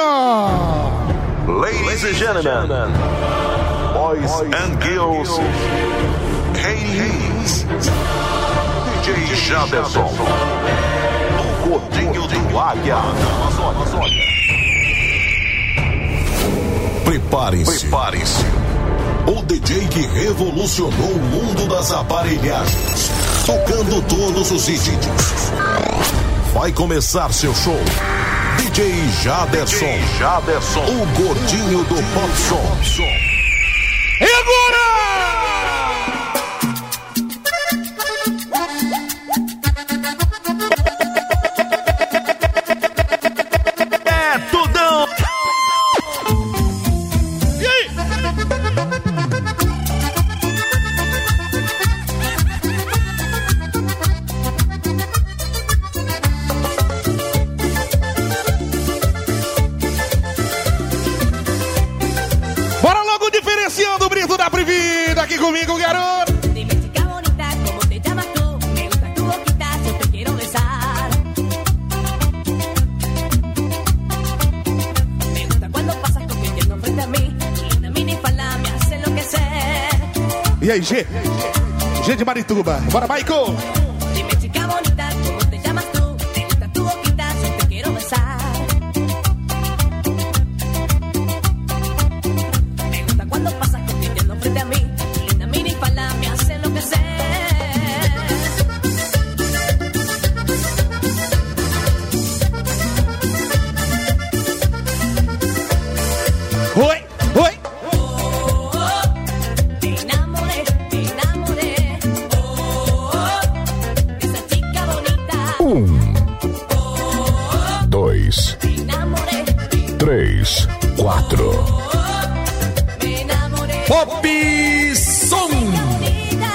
Ladies and gentlemen, boys and girls, K-Lees, DJ Jaderson, o Gordinho do Águia. Prepare-se. O DJ que revolucionou o mundo das aparelhagens, tocando todos os hits. Vai começar seu show. DJ Jaderson, o Gordinho do Pop Som. E agora? É tudão. E aí? Bora logo diferenciando o brito da Privida aqui comigo, garoto. Dime chica bonita, ¿cómo te llamas tú? Me gusta tu boquita, yo te quiero besar. Me gusta cuando pasas compitiendo frente a mí. Linda minifalda me hace enloquecer. E aí, G de Marituba. Bora, Michael. Dime chica bonita, ¿cómo te llamas tú? Me gusta tu boquita, yo te quiero besar. Me gusta cuando pasas compitiendo frente a mí. Linda minifalda me hace enloquecer. Oi. Me enamoré, de esa chica bonita. 2, Me enamoré, 3, 4. me enamoré. Pop Som. Bonita.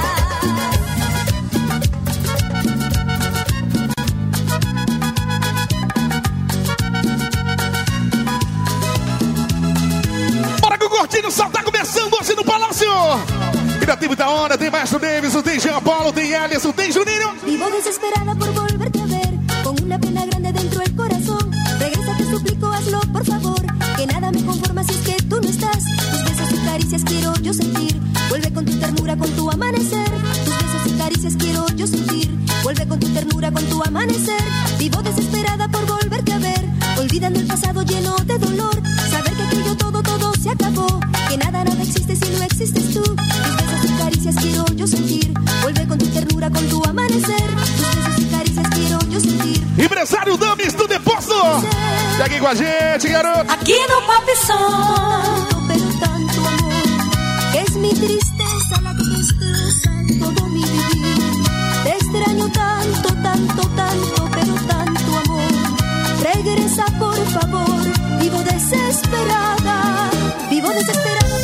Bora que o Gordinho só tá começando hoje no Palácio. Ainda tem muita onda, tem Maestro Davis, tem Jean Paulo, tem Alisson, tem Juninho. Vivo desesperada por volverte a ver, con una pena grande dentro del corazón. Regresa, te suplico, hazlo por favor, que nada me conforma si es que tú no estás. Tus besos y caricias quiero yo sentir, vuelve con tu ternura, con tu amanecer. Tus besos y caricias quiero yo sentir, vuelve con tu ternura, con tu amanecer. Vivo desesperada por volverte a ver, olvidando el pasado lleno de dolor. Saber que aquello todo se acabó, que nada existe si no existes tú. Tus besos y caricias quiero yo sentir, vuelve con tu ternura, con tu amanecer. Tus besos y caricias quiero yo sentir. Empresário Damis do Depósito. Tá aqui com a gente, garoto. Aquí no Pop Som. Pero tanto amor, que es mi tristeza la que destroza todo mi vivir. Te extraño tanto, pero tanto amor. Regresa por favor, vivo desesperada por volverte a ver.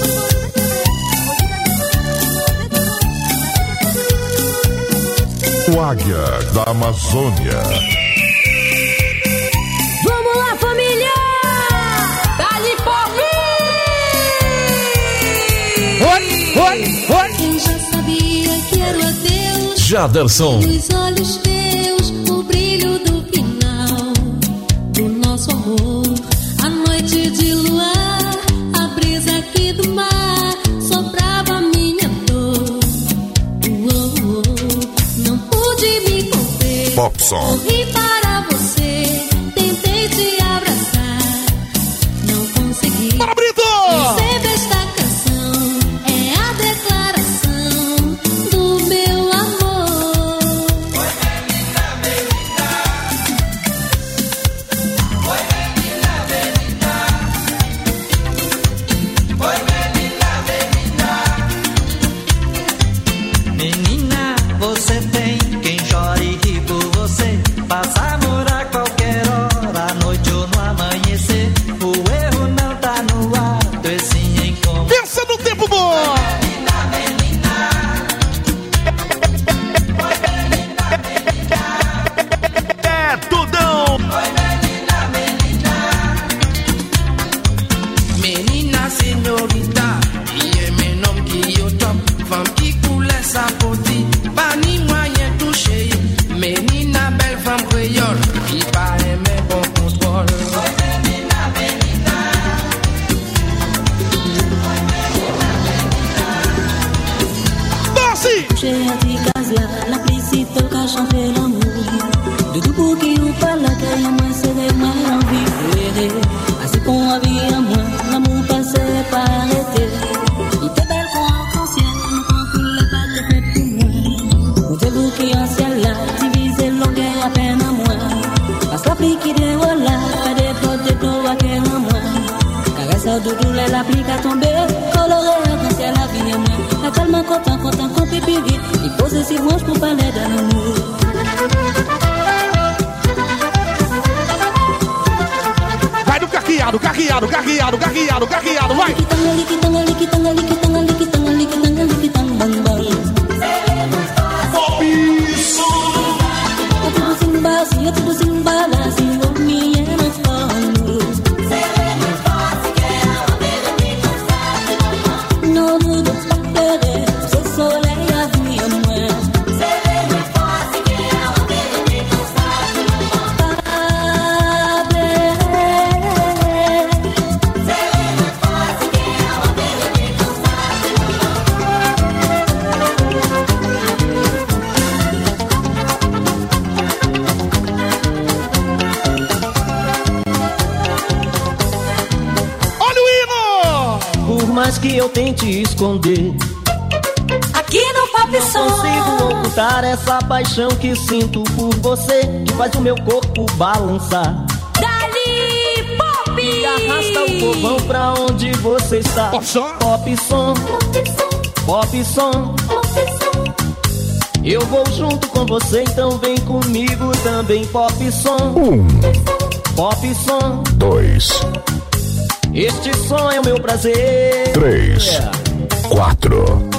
O Águia da Amazônia. Vamos lá, família! Dali Oi. Quem já sabia que era o adeus Jaderson. nos olhos teus, o brilho do final do nosso amor. A noite de luar, a brisa aqui do mar soprava minha dor. Não pude me conter, Pop Som. corri para você, tentei te abraçar, não consegui. Bora, Brito. Receba esta canção, é a declaração do meu amor. Menina, você tem quem chora e ri por você. Passa a morar qualquer hora, à noite ou no amanhecer. O erro não tá no ato, e sim em como. Pensa no tempo bom. É tudão. Menina, senhorita, e é meu nome que eu tomo. Femme qui coule sa poti, pas ni moyen touché. Menina, belle femme créole, qui paraît mais bon contrôle. La plicito qu'a chanté l'amour. De tout pour qui ou pas la caille, moi c'est des mains en vie. Ainsi qu'on a vu à moi, l'amour passé pas arrêté. Il était belle pour arc-en-ciel, mais quand tout le pas te fait pour moi. Montez-vous qui en ciel là, divisez longueur à peine à moi. Parce la pluie qui dit voilà, pas des potes de dos à qu'elle en moi. Caresse à doudou, la pluie qui a tombé, coloré arc-en-ciel la vie à moi. La calme content, qu'on peut vite. Il pose ses branches pour parler d'amour. Vai no carqueado, vai! Que eu tente esconder, aqui no Pop Som não consigo ocultar essa paixão que sinto por você, que faz o meu corpo balançar. Dali Pop! E arrasta o povão pra onde você está. Pop Som, Pop Som, Pop Som. Eu vou junto com você, então vem comigo também. Pop Som, Pop Som. 2, Este som é o meu prazer. 3, 4.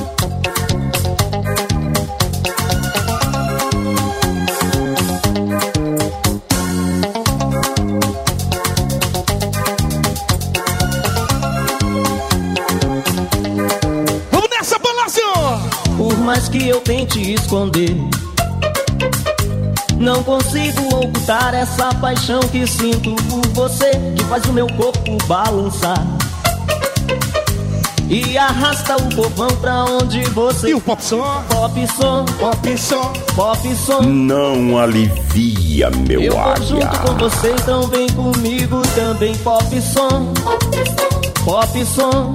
Vamos nessa, Palácio! Por mais que eu tente esconder, não consigo ocultar essa paixão que sinto por você, que faz o meu corpo balançar e arrasta o povão pra onde você. E o Pop Som? Pop Som, Pop Som, Pop Som. Não alivia, meu Eu vou águia. junto com você, então vem comigo também. Pop Som, Pop Som.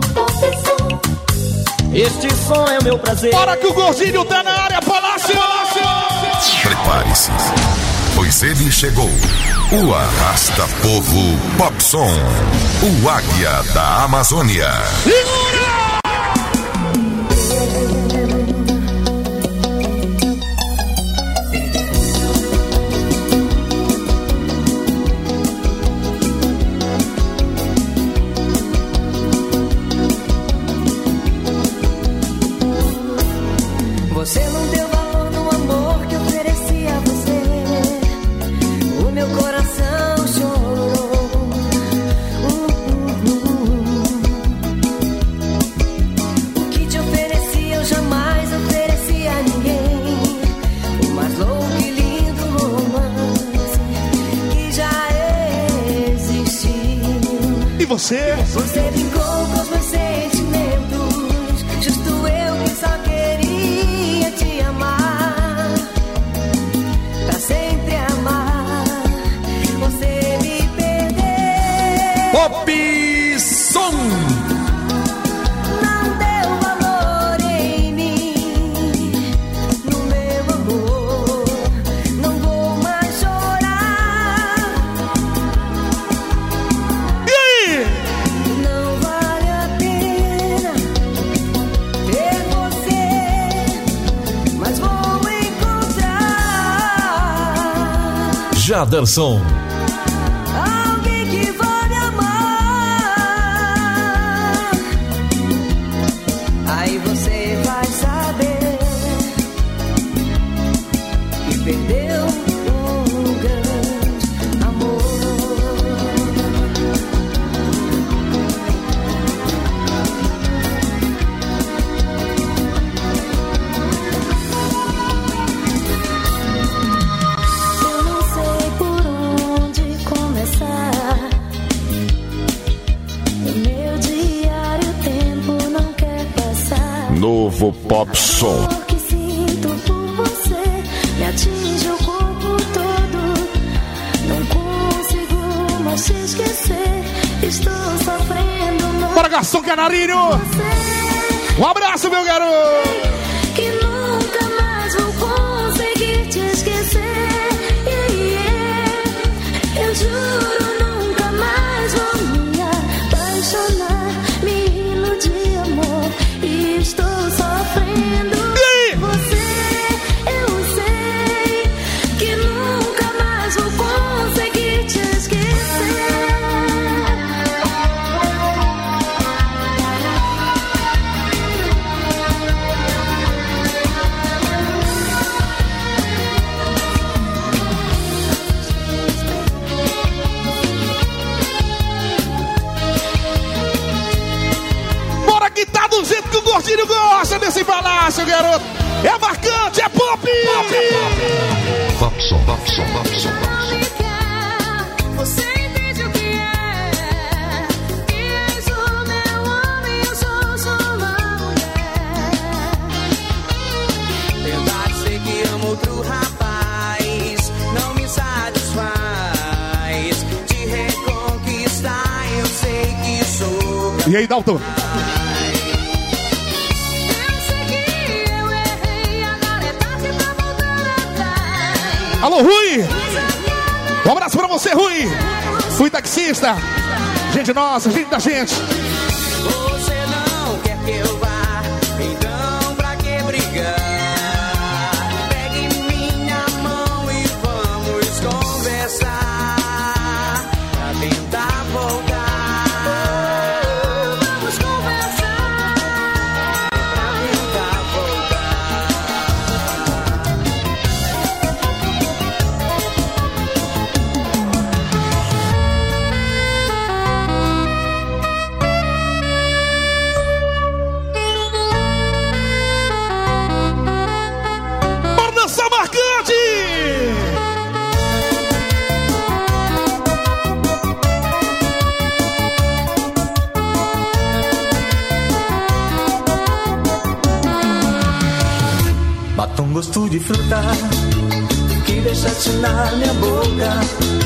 Este som é o meu prazer. Para que o Gordinho tá na área, Palácio! Prepare-se, pois ele chegou. O Arrasta Povo Pop Som, o Águia da Amazônia. Você não deu valor no amor que ofereci a você. O meu coração chorou. O que te ofereci eu jamais ofereci a ninguém. O mais louco e lindo romance que já existiu. E você? Você brincou com os meus sentimentos. Justo eu que só queria te amar, pra sempre amar. Você me perdeu. Pop Som! Não deu valor em mim, no meu amor. Não vou mais chorar. E aí? Não vale a pena ter você, mas vou encontrar Jaderson. alguém que vai me amar. Aí você vai saber que perdeu um grande amor. Eu não sei por onde começar. O meu diário, o tempo não quer passar. Novo Pop Som. O que sinto esquecer. Estou sofrendo mais. Bora, garçom canarinho! Um abraço, meu garoto! Que nunca mais vou conseguir te esquecer. Eu juro, nunca mais vou me apaixonar. Me iludir, amor, e estou sofrendo. Você, eu sei que nunca mais vou conseguir te esquecer. Tá do jeito que o gordinho gosta desse palácio, garoto. É marcante, é pop! Popson, popson, popson, Não me quer, você entende o que é? Que és o meu homem, eu sou sua mulher. Tentar dizer que amo outro rapaz não me satisfaz. Te reconquistar, eu sei que sou. E aí, Dalton? Alô, Rui! Um abraço pra você, Rui! Fui taxista! Gente nossa, gente da gente! Você não quer que eu vá, então pra que brigar? Pegue minha mão e vamos conversar, pra tentar voltar. Vamos conversar, Pra tentar voltar. Bora dançar marcante! Batom gosto de fruta que deixaste na minha boca.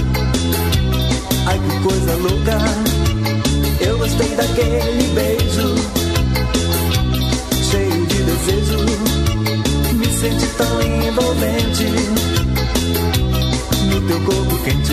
Ai, que coisa louca. Eu gostei daquele beijo, cheio de desejo. Me senti tão envolvente no teu corpo quente.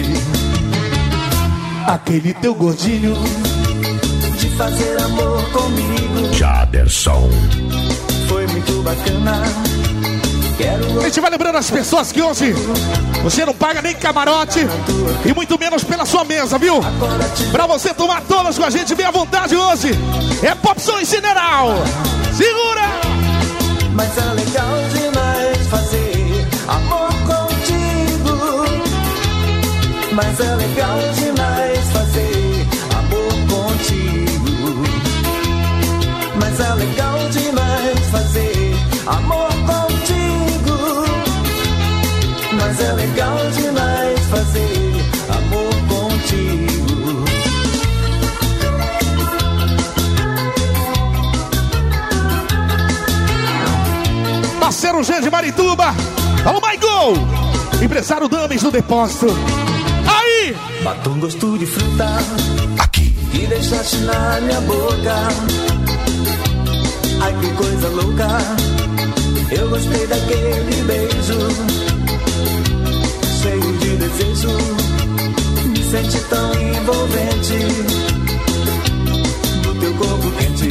Aquele teu gordinho. De fazer amor comigo Jaderson. foi muito bacana. Quero A gente vai lembrando as pessoas que hoje você não paga nem camarote e muito menos pela sua mesa, viu? Pra você tomar todas com a gente bem à vontade hoje. É Popson e General. Segura! Mas é legal demais fazer amor contigo. Mas é legal demais fazer amor contigo. Mas é legal demais fazer amor contigo. Mas é legal demais fazer amor contigo. Parceiro Jean de Marituba. Alô, Michael! Empresário Dames do Depósito. Aí! Batom gosto de fruta Aqui. que deixaste na minha boca. Ai, que coisa louca. Eu gostei daquele beijo, cheio de desejo. Me senti tão envolvente no teu corpo quente.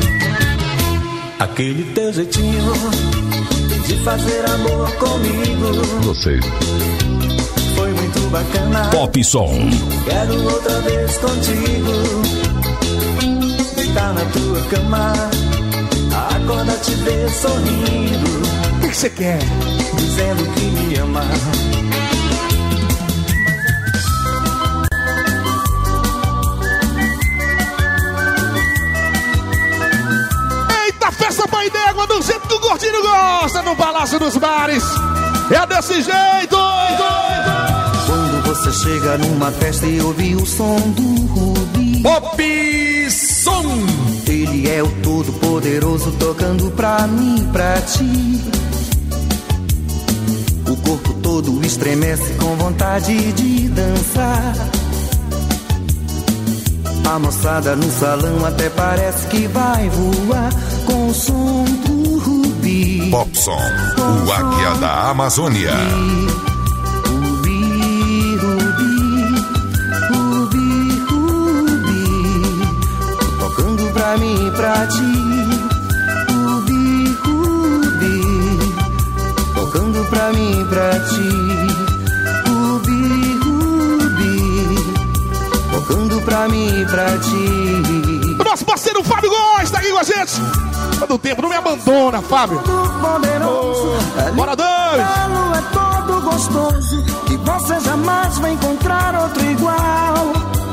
Aquele teu jeitinho de fazer amor comigo Você. foi muito bacana. Popson. Quero outra vez contigo, deitar na tua cama, acorda te ver sorrindo, O que você quer? dizendo que me ama. Eita, festa pai d'égua do jeito que o gordinho gosta no Palácio dos Bares. É desse jeito! Quando você chega numa festa e ouve o som do Rubi, Popson. ele é o todo-poderoso tocando pra mim e pra ti. O corpo todo estremece com vontade de dançar. A moçada no salão até parece que vai voar com o som do Rubi. Popson, o águia da Amazônia. Rubi, Rubi, Rubi, Rubi, tocando pra mim e pra ti. Rubi, Rubi, tocando pra mim e pra ti. Rubi, Rubi, tocando pra mim e pra ti. O nosso parceiro Fábio Góes tá aqui com a gente. Todo tempo, não me abandona, Fábio. Bora, dois! É todo gostoso e você jamais vai encontrar outro igual.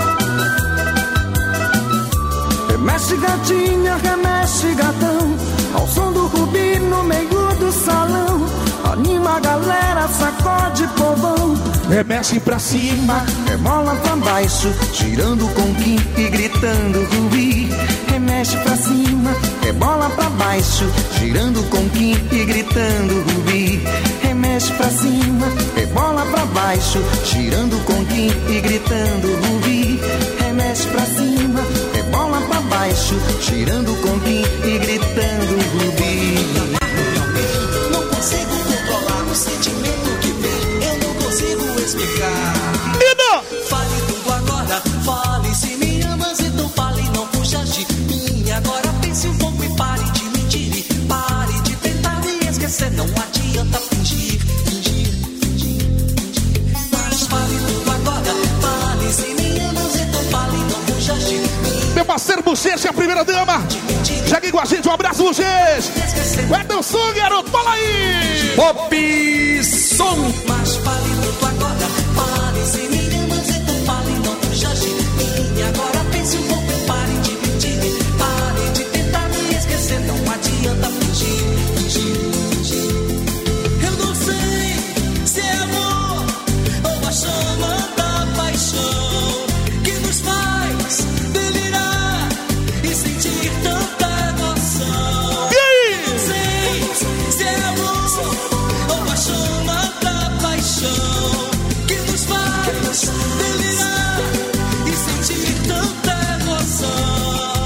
Remexe gatinha, remexe gatão, ao som do Rubi no meio do salão. Anima a galera, sacode povão. Remexe pra cima, rebola pra baixo, girando com Kim e gritando Rubi. Remexe pra cima, rebola pra baixo, girando com Kim e gritando Rubi. Remexe pra cima, rebola pra baixo, girando com Kim e gritando Rubi. Remexe pra cima, rebola pra baixo, girando com Kim e gritando Rubi. Não consigo controlar o sentimento que vem, eu não consigo explicar. Fale tudo agora, fale se me amas, então fale, não fujas de mim. Agora pense um pouco e pare de mentir, e pare de tentar me esquecer. Não adianta fingir, fingir, fingir, fingir. Mas fale tudo agora, fale se me amas, então fale, não fujas de mim. meu parceiro Bochecha, a primeira dama. Já aqui com a gente, um abraço, Bochecha. Edelson, garoto, fala aí. Popson. Mas fale tudo agora, fale se me amas, então fale, não fujas de mim. Agora pense um pouco e pare de mentir, pare de tentar me esquecer. Não adianta fingir, fingir, fingir. Eu não sei se é amor ou a chama da paixão que nos faz delirar e sentir tanta emoção. Eu não sei se é amor ou a chama da paixão que nos faz delirar e sentir tanta emoção.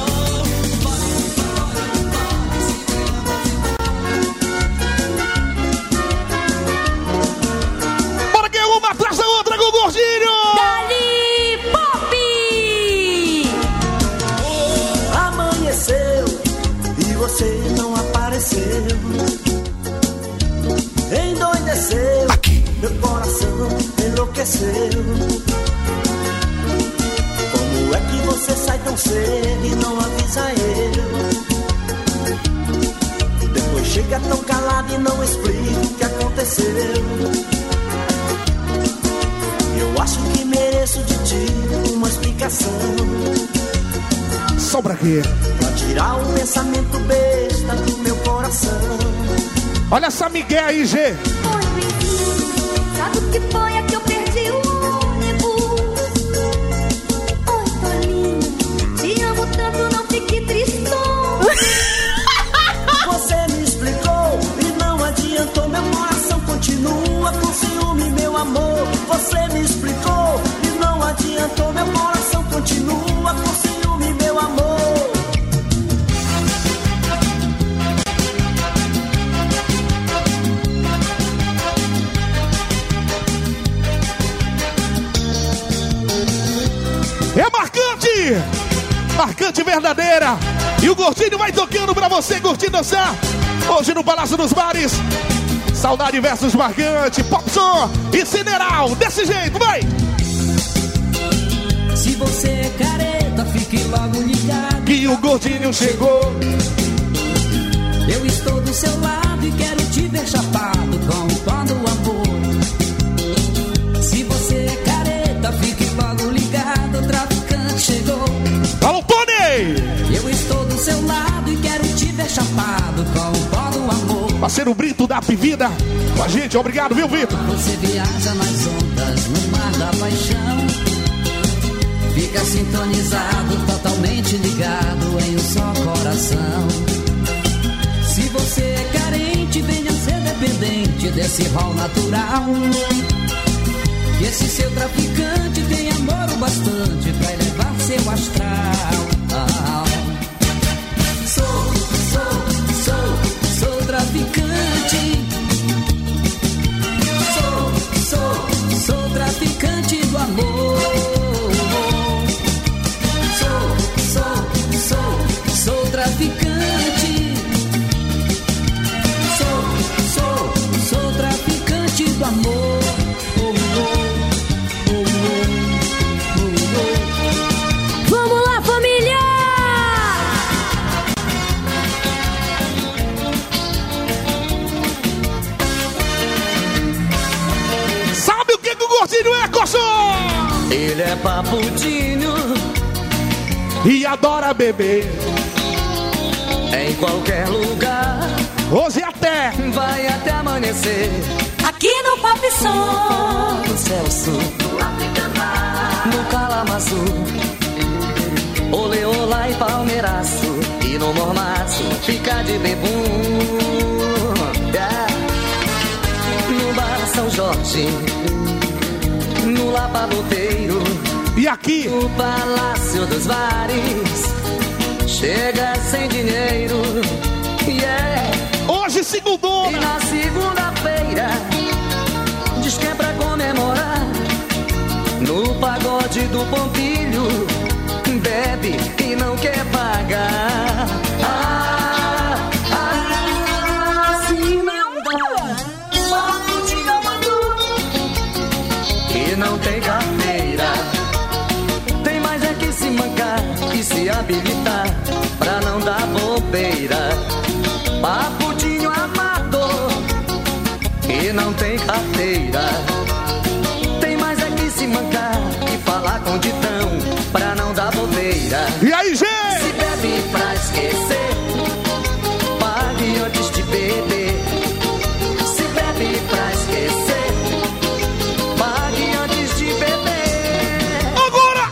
Bora que é uma atrás da outra com o Gordinho. Dali Pop! Amanheceu e você não apareceu. Endoideceu, Aqui. meu coração enlouqueceu. Como é que você sai tão cedo e não avisa eu? Depois chega tão calado e não explica o que aconteceu. Eu acho que mereço de ti uma explicação. Só pra quê? Pra tirar o pensamento besta do meu coração. Olha essa Miguel aí, G. Oi, vizinho, sabe o que foi? É que eu perdi o ônibus. Oi, Tolinho, te amo tanto, não fique tristão. Você me explicou e não adiantou. Meu coração continua com ciúme, meu amor. Você me explicou e não adiantou. Meu coração continua com ciúme, meu amor. É marcante! Marcante verdadeira! E o Gordinho vai tocando pra você curtir dançar. Hoje no Palácio dos Bares. Saudade versus Marcante, Popson e Cineral. Desse jeito, vai! Se você é careta, fique logo ligado. E o Gordinho chegou. Eu estou do seu lado e quero te ver chapado com o pó do amor. Se você é careta, fique logo ligado. O traficante chegou. Alô, Tony! Eu estou do seu lado e quero te ver chapado com o pó do amor. Parceiro Brito da Pivida com a gente, obrigado, viu, Vitor? Você viaja nas ondas no mar da paixão. Fica sintonizado, totalmente ligado em um só coração. Se você é carente, venha ser dependente desse rol natural. Que esse seu traficante tem amor o bastante pra elevar seu astral. Ele é papudinho e adora beber em qualquer lugar. Hoje até vai até amanhecer. Aqui no Pop Som, No Celso, no Calamaçu, Oleola e Palmeiraço, e no Mormaço fica de bebum. No Bar São Jorge, no Lavadoteiro, e aqui no Palácio dos Bares, chega sem dinheiro. hoje segundou. E na segunda-feira diz que é pra comemorar. No pagode do Pompilho bebe e não quer pagar. Se não dá, papo de amador e não tem carteira. Tem mais é que se mancar e se habilitar pra não dar bobeira. Papudinho amador e não tem carteira. Tem mais é que se mancar e falar com ditão pra não dar bobeira. E aí, gente? Se bebe pra esquecer, pague antes de beber. Se bebe pra esquecer, pague antes de beber. Agora!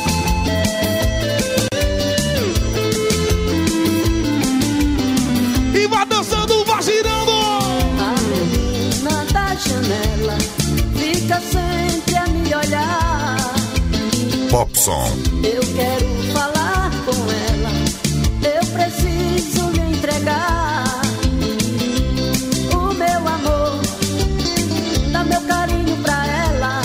E vai dançando, vai girando. A menina da janela fica sempre a me olhar. Popson. Eu quero falar com ela, eu preciso me entregar. O meu amor, dá meu carinho pra ela.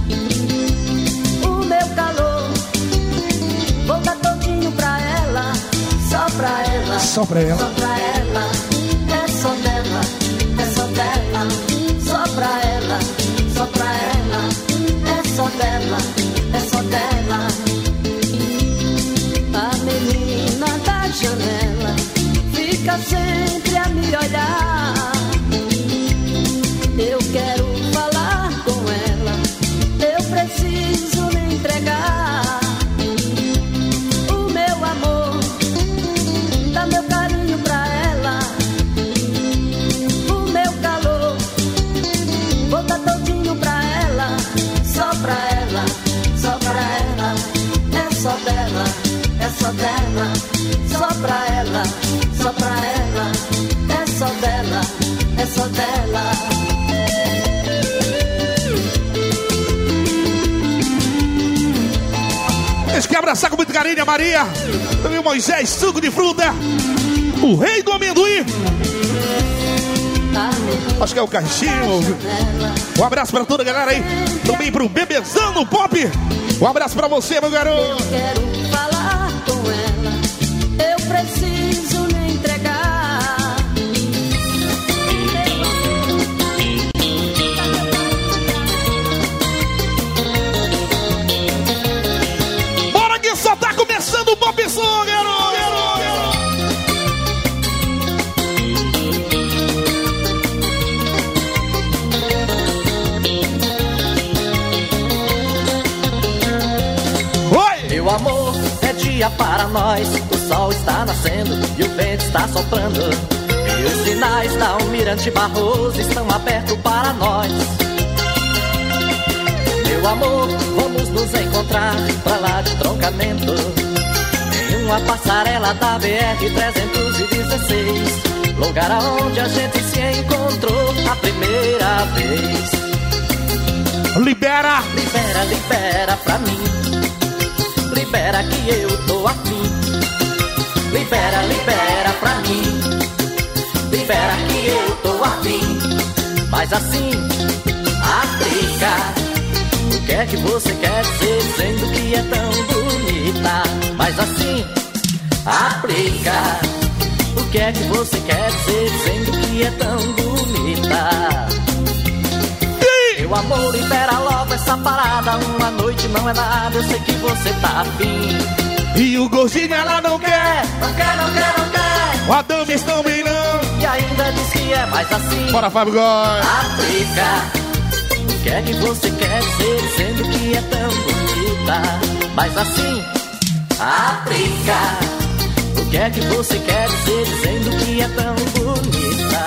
O meu calor, vou dar todinho pra ela. Só pra ela, Só pra ela. só pra ela. É só dela, é só dela. Só pra ela, só pra ela. É só dela, é só dela. A menina da janela fica sempre a me olhar. Eu quero falar com ela, eu preciso me entregar. O meu amor, dá meu carinho pra ela. O meu calor, vou dar todinho pra ela. Só pra ela, só pra ela. É só dela, é só dela. Só pra ela, só pra ela. É só dela, é só dela. Eles querem abraçar com muito carinho a Maria. Também o Moisés, suco de fruta. O rei do amendoim. Acho que é o Caixinho. Um abraço pra toda a galera aí. Também pro Bebezão no Pop. Um abraço pra você, meu garoto. Quero falar com ela, eu preciso me entregar. Bora que só tá começando o Pop Som, garoto. Meu amor, é dia para nós. O sol está nascendo e o vento está soprando. E os sinais da Almirante Barroso estão abertos para nós. Meu amor, vamos nos encontrar pra lá de Troncamento, em uma passarela da BR-316, lugar aonde a gente se encontrou a primeira vez. Libera. Libera, libera pra mim. Libera que eu tô afim. Libera, libera pra mim. Libera que eu tô afim. Mas assim, aplica. O que é que você quer dizer dizendo que é tão bonita? Mas assim, aplica. O que é que você quer dizer dizendo que é tão bonita? Meu amor, libera logo essa parada. Uma noite não é nada, eu sei que você tá afim. E o gordinho ela não quer. Não quer, não quer, não quer. O Adames também não. E ainda diz que é mais assim. Bora, Fábio Góes. Aplica. O que é que você quer dizer dizendo que é tão bonita? bonita. Mas assim, África, o que é que você quer dizer dizendo que é tão bonita?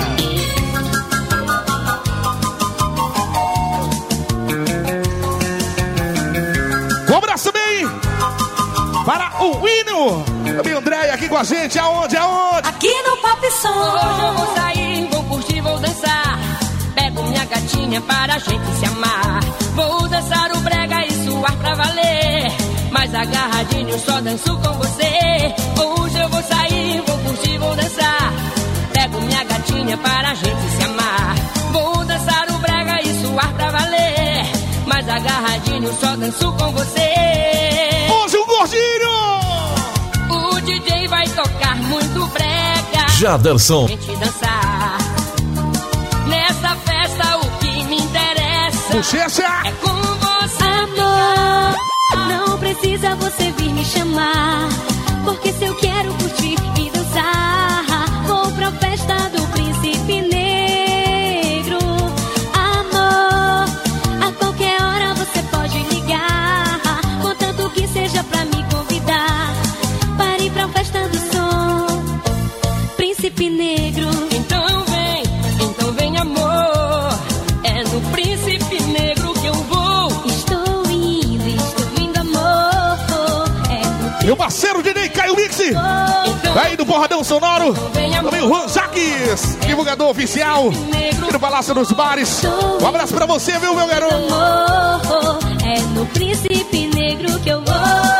Um abraço bem para o Wino. Também André aqui com a gente. Aonde? Aqui no Pop Som. Hoje eu vou sair, vou curtir, vou dançar. Pego minha gatinha para a gente se amar. Vou dançar o brega e suar pra valer. Mas agarradinho só danço com você. Hoje eu vou sair, vou curtir, vou dançar. Pego minha gatinha para a gente se amar. Vou dançar o brega e suar pra valer. Mas agarradinho só danço com você. Hoje o gordinho. O DJ vai tocar muito brega. Jaderson. Gente dançar. Nessa festa o que me interessa Bochecha. é com você. Amor, não precisa você vir me chamar, porque se eu quero curtir e dançar, vou pra festa do Príncipe Negro. Amor, a qualquer hora você pode ligar, contanto que seja pra me convidar, para ir pra festa do som, Príncipe Negro. Então vem amor, é no Príncipe Negro que eu vou. Estou indo amor, é no Meu parceiro DJ Caio Mix. Então Aí do Porradão Sonoro. vem amor, Também o Juan Jaques, divulgador oficial aqui no Palácio dos Bares. Um abraço pra você, viu, meu garoto? amor, é no Príncipe Negro que eu vou.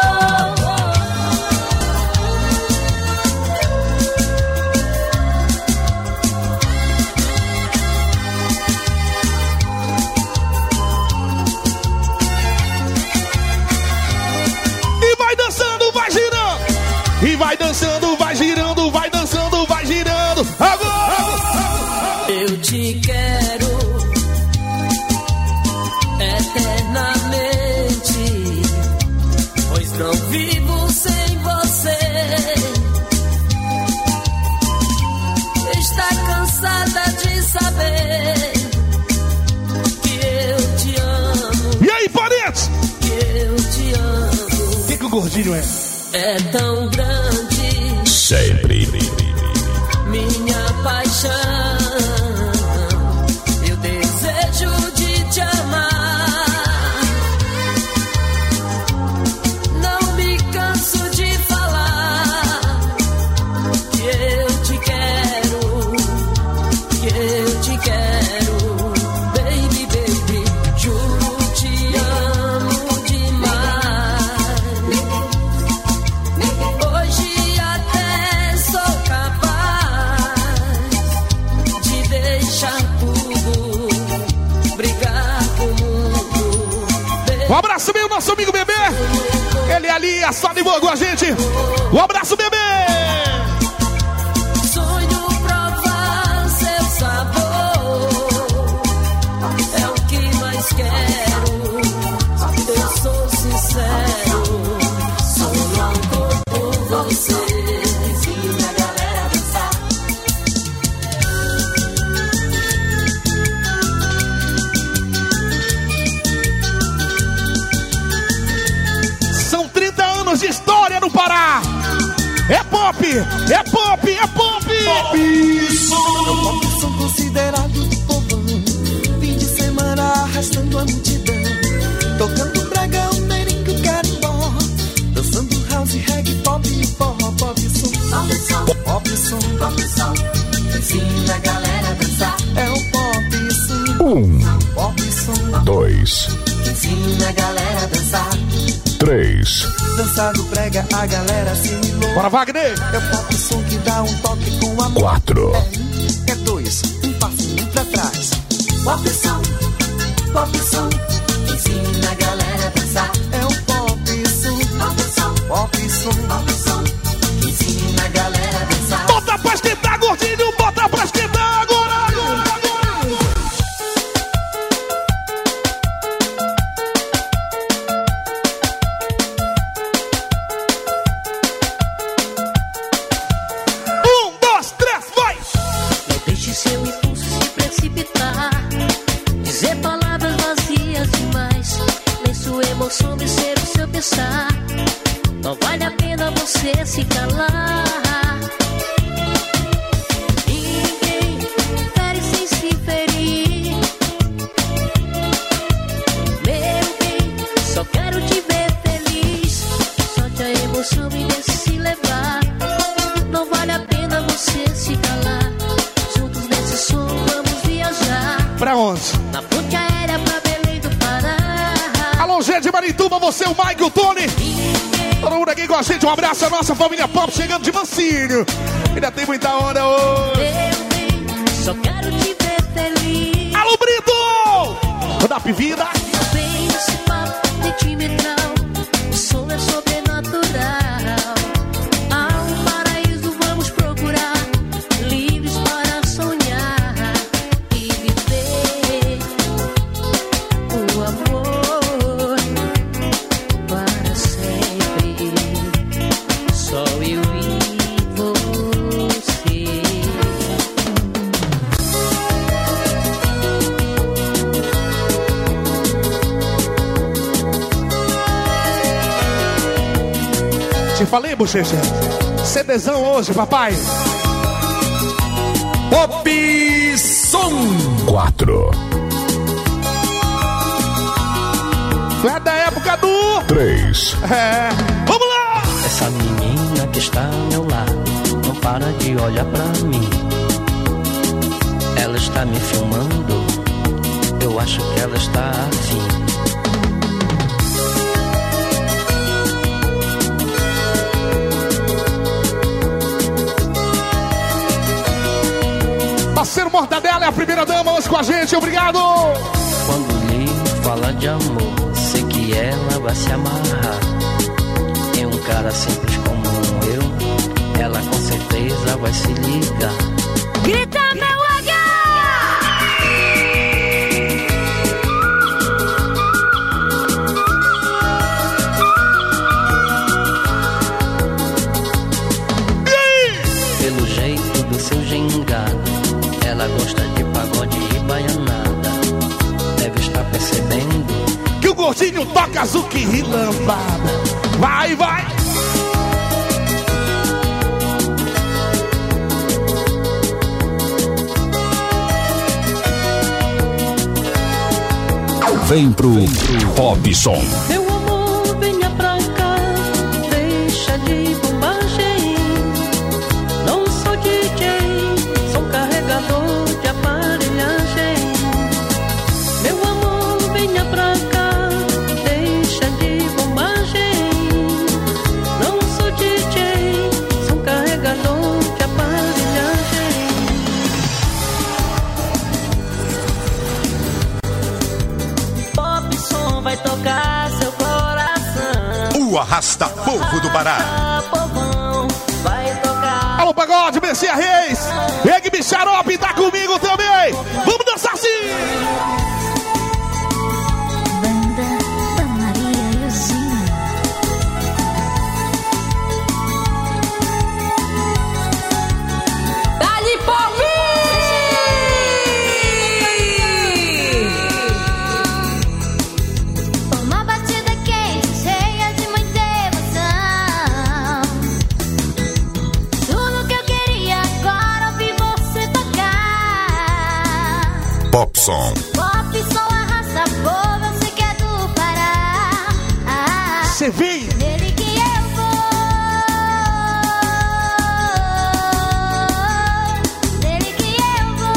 E vai dançando, vai girando. E vai dançando, vai girando, vai dançando, vai girando. Agora! Eu te quero eternamente, pois não vivo sem você. Está cansada de saber que eu te amo, E aí, parente? que eu te amo. O que o gordinho é? É tão grande Sempre. minha paixão. Eu desejo de te amar. Não me canso de falar que eu te quero, que eu te quero, baby, baby. Juro, te amo demais. Hoje até sou capaz de deixar tudo, brigar com o mundo. Um abraço, meu nosso amigo bebê. Ele ali, só de boa com a gente. Um abraço, bebê. Sonho provar seu sabor, é o que mais quero. Eu sou sincero, sou louco por você. Ensina a galera a dançar. São 30 anos de história no Pará. É pop, é pop, é pop. São considerados do povão. Fim de semana arrastando a multidão, tocando bregão, merengue, carimbó, dançando house, reggae, pop e forró. Pop som, pop som, pop som, pop som. Ensina a galera a dançar. É o pop som, pop som. 2, Ensina a galera a dançar. 3, Dançando brega, a galera assimilou. Bora, Wagner. É o pop som que dá um toque com amor. 4, É dois, um passinho pra trás. Pop som, ensina a galera a dançar. É o pop som, pop som, ensina a galera a dançar. Bota pra esquentar, gordinho. Bota pra esquentar agora. Vai! Não deixe seu impulso se precipitar, dizer palavras vazias demais, nem sua emoção vale a pena você se calar. Ninguém fere sem se ferir. Meu bem, só quero te ver feliz. Solte a emoção e deixe se levar. Não vale a pena você se calar. Juntos nesse som vamos viajar. Pra onde? Na ponte aérea pra Belém do Pará. Alô, gente de Marituba, você, o Mike, o Tony. Todo mundo aqui com a gente, um abraço à nossa família Pop, chegando de mansinho. Ainda tem muita onda hoje. Meu bem, só quero te ver feliz. Alô, Brito! Da Pivida. Meu bem, esse papo sentimental, o som é sobrenatural. Há um paraíso, vamos procurar, livres para sonhar e viver o amor para sempre. Só eu e você. Te falei, bochecha. CDzão hoje, papai. Pop Som 4. Tu é da época do 3. É. Vamos lá! Essa menina que está ao meu lado não para de olhar pra mim. Ela está me filmando, eu acho que ela está afim. Parceiro Mortadela é a primeira dama hoje com a gente, obrigado! Quando lhe fala de amor, sei que ela vai se amarrar. Em um cara simples como eu, ela com certeza vai se ligar. Grita, meu H! Pelo jeito do seu gingado, ela gosta de pagode e baianada. Deve estar percebendo Que o gordinho toca Zuki e lambada. Vai, vai! Vem pro Pop Som. Meu amor, venha pra cá, deixa de bombagem. Não sou DJ, sou carregador de aparelhagem. Meu amor, venha pra cá, deixa de bombagem. Não sou DJ, sou carregador de aparelhagem. Pop Som vai tocar seu coração. O Arrasta-Povo do Pará. Povão vai tocar. Alô, Pagode, Messias Reis! Egbe Xarope tá comigo também! Vamos dançar assim! Banda da Maria e o Zinho. Dali Pop! Uma batida quente, cheia de muita emoção. Tudo que eu queria agora ouvir você tocar. Pop Som. Pop Som arrasta povo, eu sei que é do Pará. Você vem! Nele que eu vou. Nele que eu vou.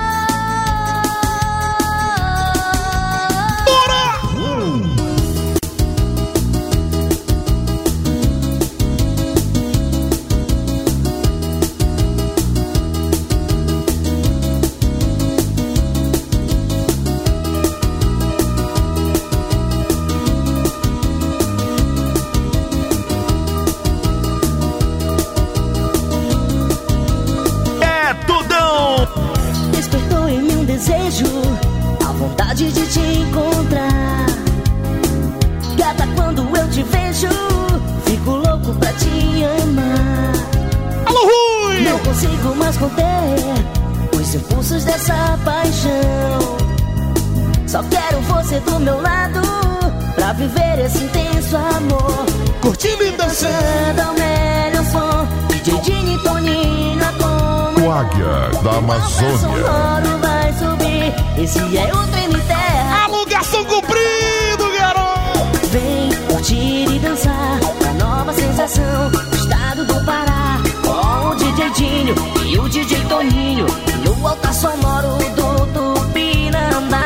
É tudão! Despertou em mim um desejo, a vontade de te encontrar. Gata, quando eu te vejo, fico louco pra te amar. Alô, Rui! Não consigo mais conter os impulsos dessa paixão. Só quero você do meu lado pra viver esse intenso amor. curtindo e dançando. É o melhor som, DJ Dinho e Toninho, a O Águia da Amazônia. sonoro vai subir. Esse é o Treme Terra. Alugação cumprido, garoto. Vem curtir e dançar a nova sensação do estado do Pará. Com o DJ Dinho e o DJ Toninho no altar sonoro do Tupinambá.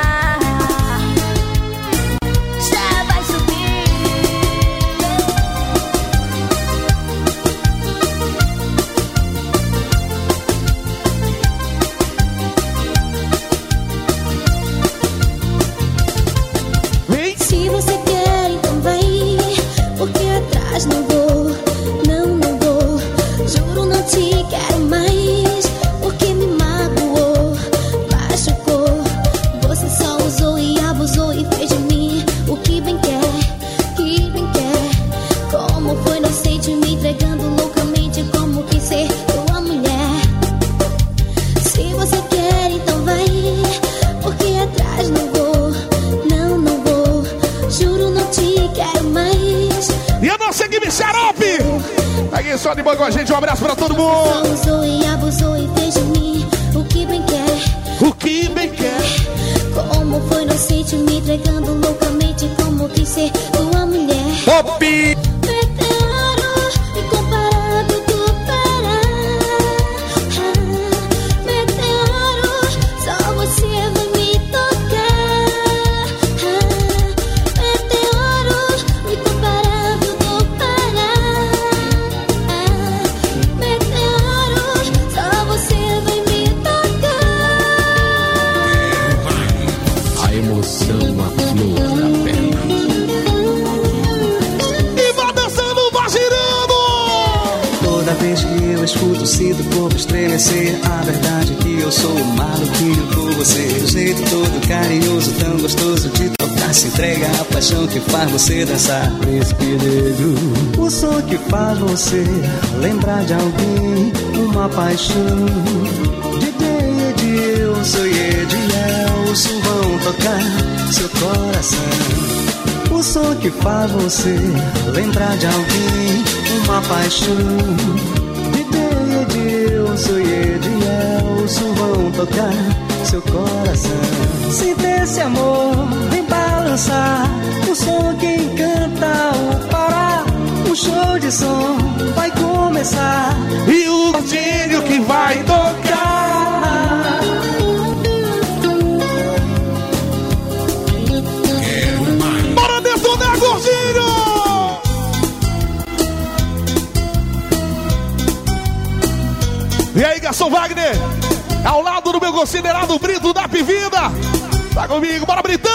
Já vai subir. Se você quer, então vai, porque atrás não vou, não vou. Juro, não te quero mais, porque me magoou, machucou. Você só usou e abusou e fez de mim o que bem quer, que bem quer. Como foi inocente me entregando loucamente, como quis ser tua mulher. Se você quer, então vai, porque atrás não vou. Juro, não te quero mais. E a nossa equipe Xarope tá aqui só de boa com a gente. Um abraço pra todo mundo. Usou e abusou e fez de mim o que bem quer, o que bem quer. Como foi inocente me entregando loucamente, como quis ser tua mulher. Pop! Meteoro incomparável do Pará. Meteoro, só você vai me tocar. Meteoro incomparável do Pará. Meteoro, só você vai me tocar. A emoção, a flor da perna. E vai dançando, vai girando. Toda vez que eu escuto, sinto o corpo estremecer. A verdade é que eu sou maluquinho por você. Do jeito todo carinhoso, tão gostoso de tocar. Se entrega a paixão que faz você dançar. Príncipe negro, o som que faz você lembrar de alguém. Uma paixão. DJ Edilson e Edielson vão tocar seu coração. O som que faz você lembrar de alguém. Uma paixão. DJ Edilson e Edielson vão tocar seu coração. Sinta esse amor, vem balançar. O som que encanta o Pará. Um show de som vai começar. E o Gordinho que vai tocar. Bora detonar, Gordinho! E aí, garçom Wagner? Ao lado do meu considerado Brito da Pivida. Tá comigo, bora, Britão!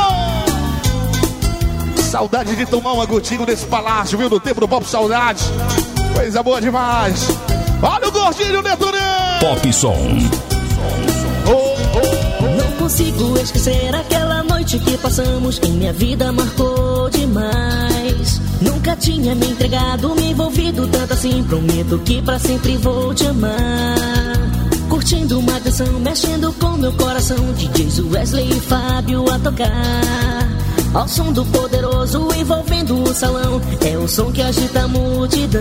Saudade de tomar uma gotinha nesse palácio, viu? No tempo do Pop Saudade. Coisa boa demais. Olha o Gordinho detonando. Pop Som. Não consigo esquecer aquela noite que passamos, em minha vida marcou demais. Nunca tinha me entregado, me envolvido tanto assim. Prometo que pra sempre vou te amar. Curtindo uma canção, mexendo com meu coração. DJs Wesley e Fábio a tocar. Ao som do poderoso envolvendo o salão. É o som que agita a multidão.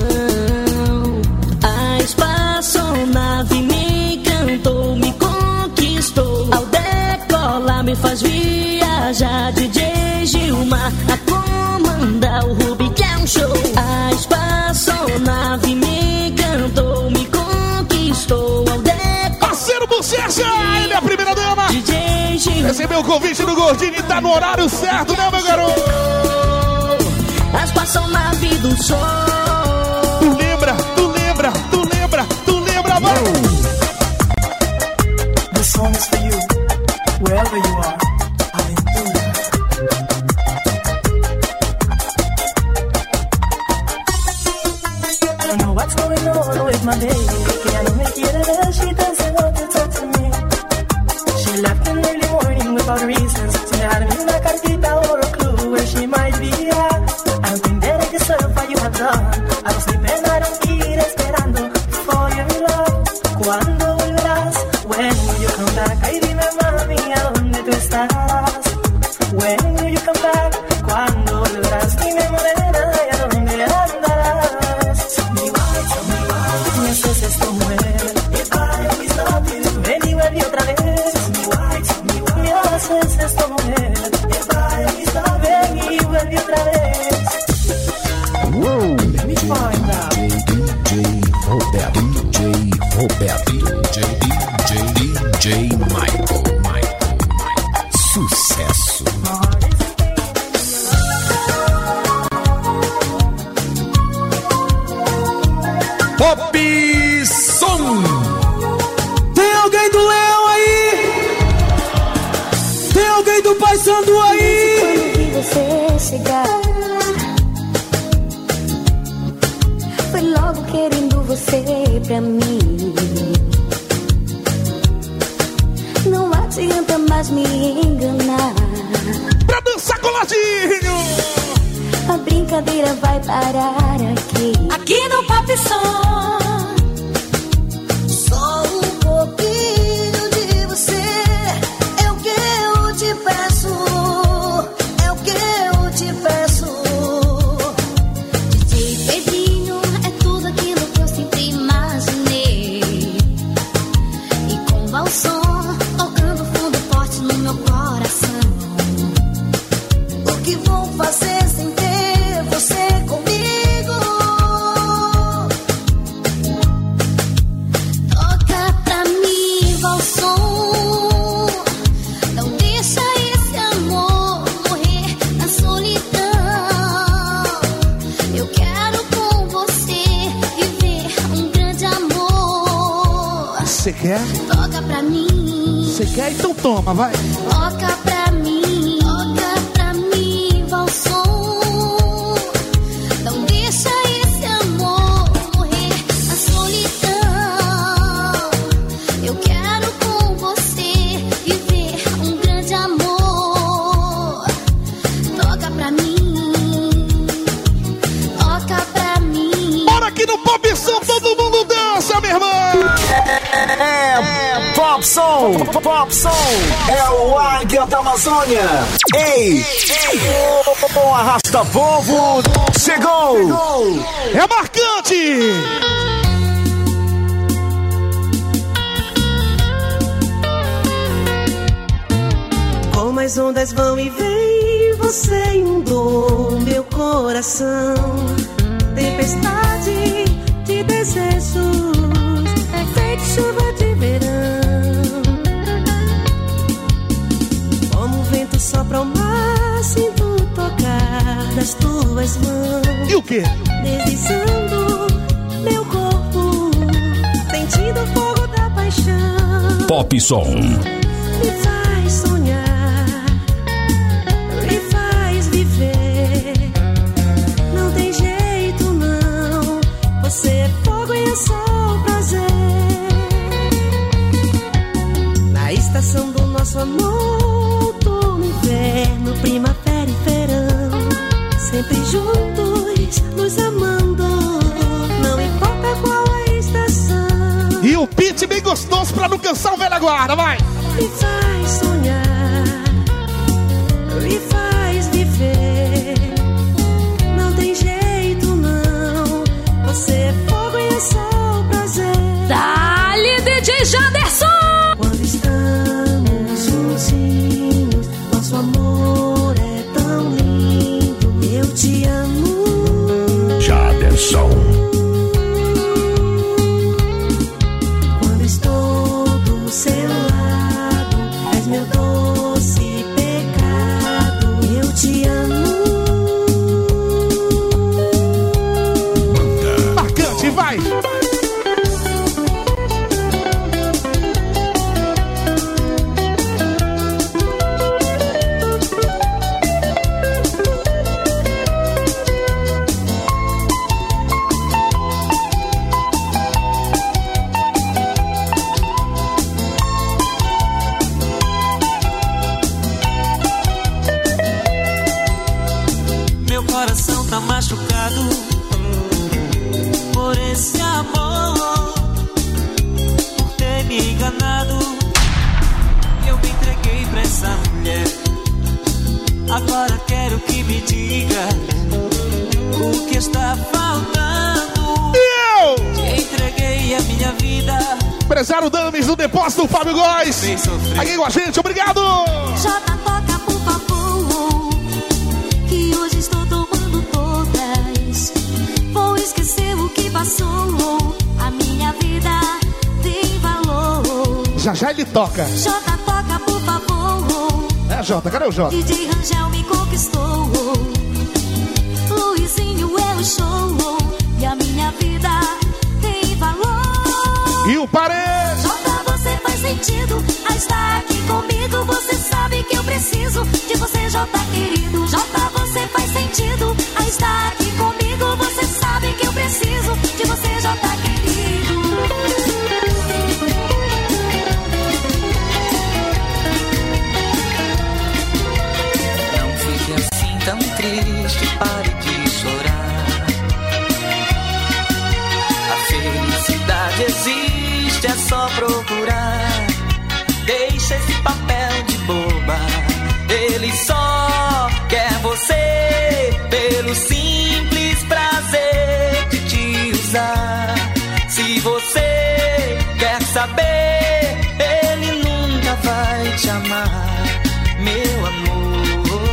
A espaçonave me encantou, me conquistou. Ao decolar me faz viajar. DJ Gilmar a comandar o Rubi, que é um show. A espaçonave me encantou, me conquistou. Ao decolar parceiro Bochecha, ele é a primeira dama. DJ Gilmar recebeu o convite do Gordinho e tá no horário certo, né, meu garoto? A espaçonave do show. Tu lembra, tu lembra, tu lembra, tu lembra, mano. This song is for you, wherever you are. I don't know what's going on with my baby. Que ela não me quiere ver, she doesn't want to talk to me. She left in early morning without reasons. Sin dejarme una cartita or a clue where she might be at. I don't think that I deserve what you have done. I don't sleep and I don't eat esperando for your love. ¿Cuándo volverás? When will you come back? Ay, dime mami, ¿a dónde tú estás? When will you come back? ¿Cuándo volverás? Dime morena, ¿y a dónde vas? DJ Michael. Sucesso. Pop Som. Tem alguém do Leão aí? Tem alguém do Pai Sandu aí? Quando vi você chegar, foi logo querendo você pra mim. Não adianta mais me enganar. Pra dançar coladinho. A brincadeira vai parar aqui. Aqui no Pop Som. Só um pouquinho de você é o que eu te peço. É o que eu te peço. DJ Pedrinho é tudo aquilo que eu sempre imaginei. E com o balsom tocando fundo forte no meu coração. O que vou fazer sem ter você comigo? Toca pra mim, balsom. Não deixa esse amor morrer na solidão. Eu quero com você viver um grande amor. Você quer? Toca pra mim. Você quer? Então toma, vai. Toca pra mim. Toca pra mim, balsom. Não deixa esse amor morrer na solidão. Eu quero com você viver um grande amor. Toca pra mim. Toca pra mim. Bora aqui no Pop Som, todo mundo dança, minha irmã. É Pop Som. Pop Som é o Águia da Amazônia. Ei, o Arrasta Povo chegou. É marcante. Como as ondas vão e vêm, você inundou meu coração. Tempestade de desejos, feito chuva de verão. Como o vento sopra ao mar, sinto tocar das tuas mãos. E o quê? Deslizando meu corpo, sentindo o fogo da paixão. Pop Som. Me faz sonhar, me faz viver. Não tem jeito não, você é fogo e é só prazer. Na estação do nosso amor, outono, inverno, primavera e verão. Sempre juntos, nos amando, não importa qual a estação. E o beat bem gostoso pra não cansar o velho guarda, vai. Me faz sonhar, me faz viver. Não tem jeito não, você é fogo e é só prazer. Dá-lhe, DJ Janderson! Quando estamos juntinhos, nosso amor é tão lindo. Eu te amo. Janderson. Quando estou do seu lado, és meu doce pecado. Eu te amo. Marcante, vai. Meu coração tá machucado por esse amor, por ter me enganado. Eu me entreguei pra essa mulher. Agora quero que me diga o que está faltando. Eu! Entreguei a minha vida. Empresário Dames do Depósito, Fábio Góes. Aqui com a gente, obrigado. Jota, toca por favor, que hoje estou tomando todas. Vou esquecer passou, a minha vida tem valor. Já ele toca. Jota, toca, por favor. É, Jota, cadê o Jota? DJ Rangel me conquistou. Luizinho, eu sou. E a minha vida tem valor. E o Paredes? Jota, você faz sentido a estar aqui comigo. Você sabe que eu preciso de você, Jota, querido. Jota, você faz sentido a estar aqui comigo. Você sabe que eu preciso de você, Jota, querido. Não fique assim tão triste, pare de chorar. A felicidade existe, é só procurar. Deixa esse papel de boba. Ele só quer você pelo simples prazer de te usar. Se você quer saber, ele nunca vai te amar, meu amor.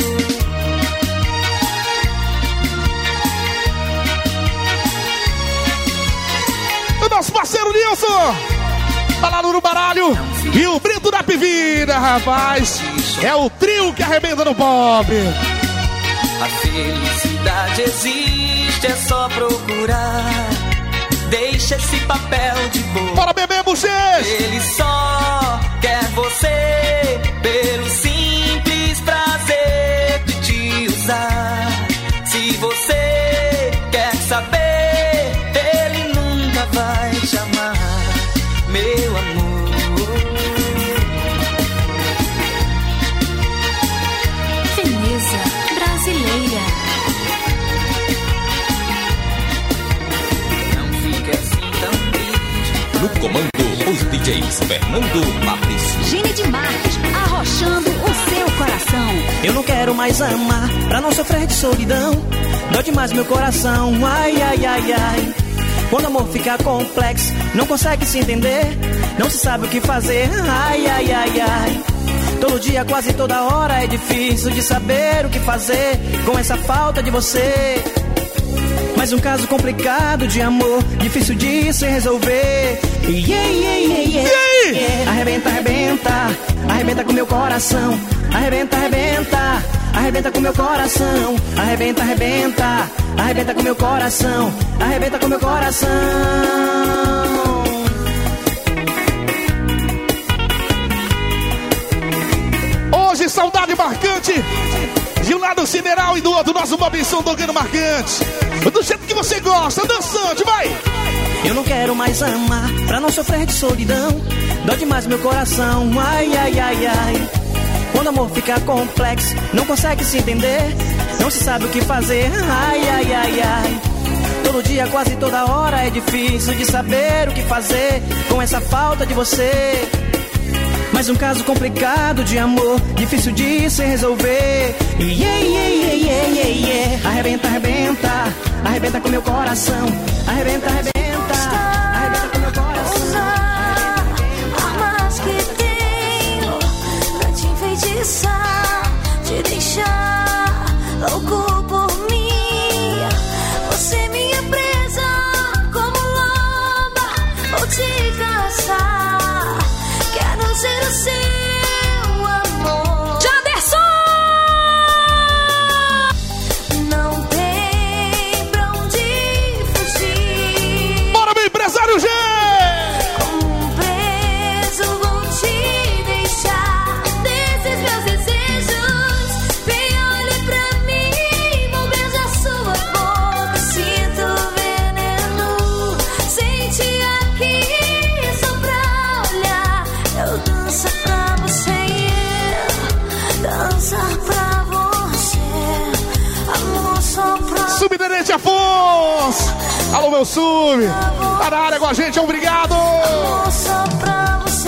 O nosso parceiro Nilson, falando no baralho. E o Brito da Pivida, rapaz. É o trio que arrebenta no pop. A felicidade existe, é só procurar. Deixa esse papel de boa. Bora beber, Buchez! Ele só quer você pelo simples prazer de te usar. Se você quer saber, ele nunca vai te amar, meu amor. Firmeza brasileira. Não fique assim tão triste. No comando, os DJs Fernando Fabrício. Gine de Marques, arrochando o seu coração. Eu não quero mais amar, pra não sofrer de solidão. Dói demais meu coração, ai, ai, ai, ai. Quando o amor fica complexo, não consegue se entender. Não se sabe o que fazer, ai, ai, ai, ai. Todo dia, quase toda hora é difícil de saber o que fazer com essa falta de você. Mais um caso complicado de amor, difícil de se resolver. Yeah, yeah, yeah, yeah. Arrebenta, arrebenta, arrebenta com meu coração. Arrebenta, arrebenta, arrebenta com meu coração. Arrebenta, arrebenta, arrebenta com meu coração. Arrebenta com meu coração. Hoje, saudade marcante. De um lado o Cineral e do outro nosso Bobson tocando marcante. Do jeito que você gosta, dançante, vai! Eu não quero mais amar, pra não sofrer de solidão. Dói demais meu coração, ai, ai, ai, ai. Quando o amor fica complexo, não consegue se entender. Não se sabe o que fazer, ai, ai, ai, ai. Todo dia, quase toda hora é difícil de saber o que fazer com essa falta de você. Mais um caso complicado de amor, difícil de se resolver. Yeah, yeah, yeah, yeah, yeah, yeah. Arrebenta, arrebenta, arrebenta com meu coração. Arrebenta, arrebenta, arrebenta com meu coração. A mais que tenho pra te enfeitiçar, te deixar louco por mim. Você é minha presa, como loba, vou te caçar. Quero ser o seu amor. Janderson! Não tem pra onde fugir. Bora, meu empresário G! Como preso vou te deixar desses meus desejos. Vem, olhe pra mim, vou beijar sua boca. Sinto veneno, sente aqui só pra olhar. Eu danço pra você, dança pra você. Amor só pra Subtenente Afonso! Alô, meu sub! Tá na área com a gente, obrigado! amor só pra você.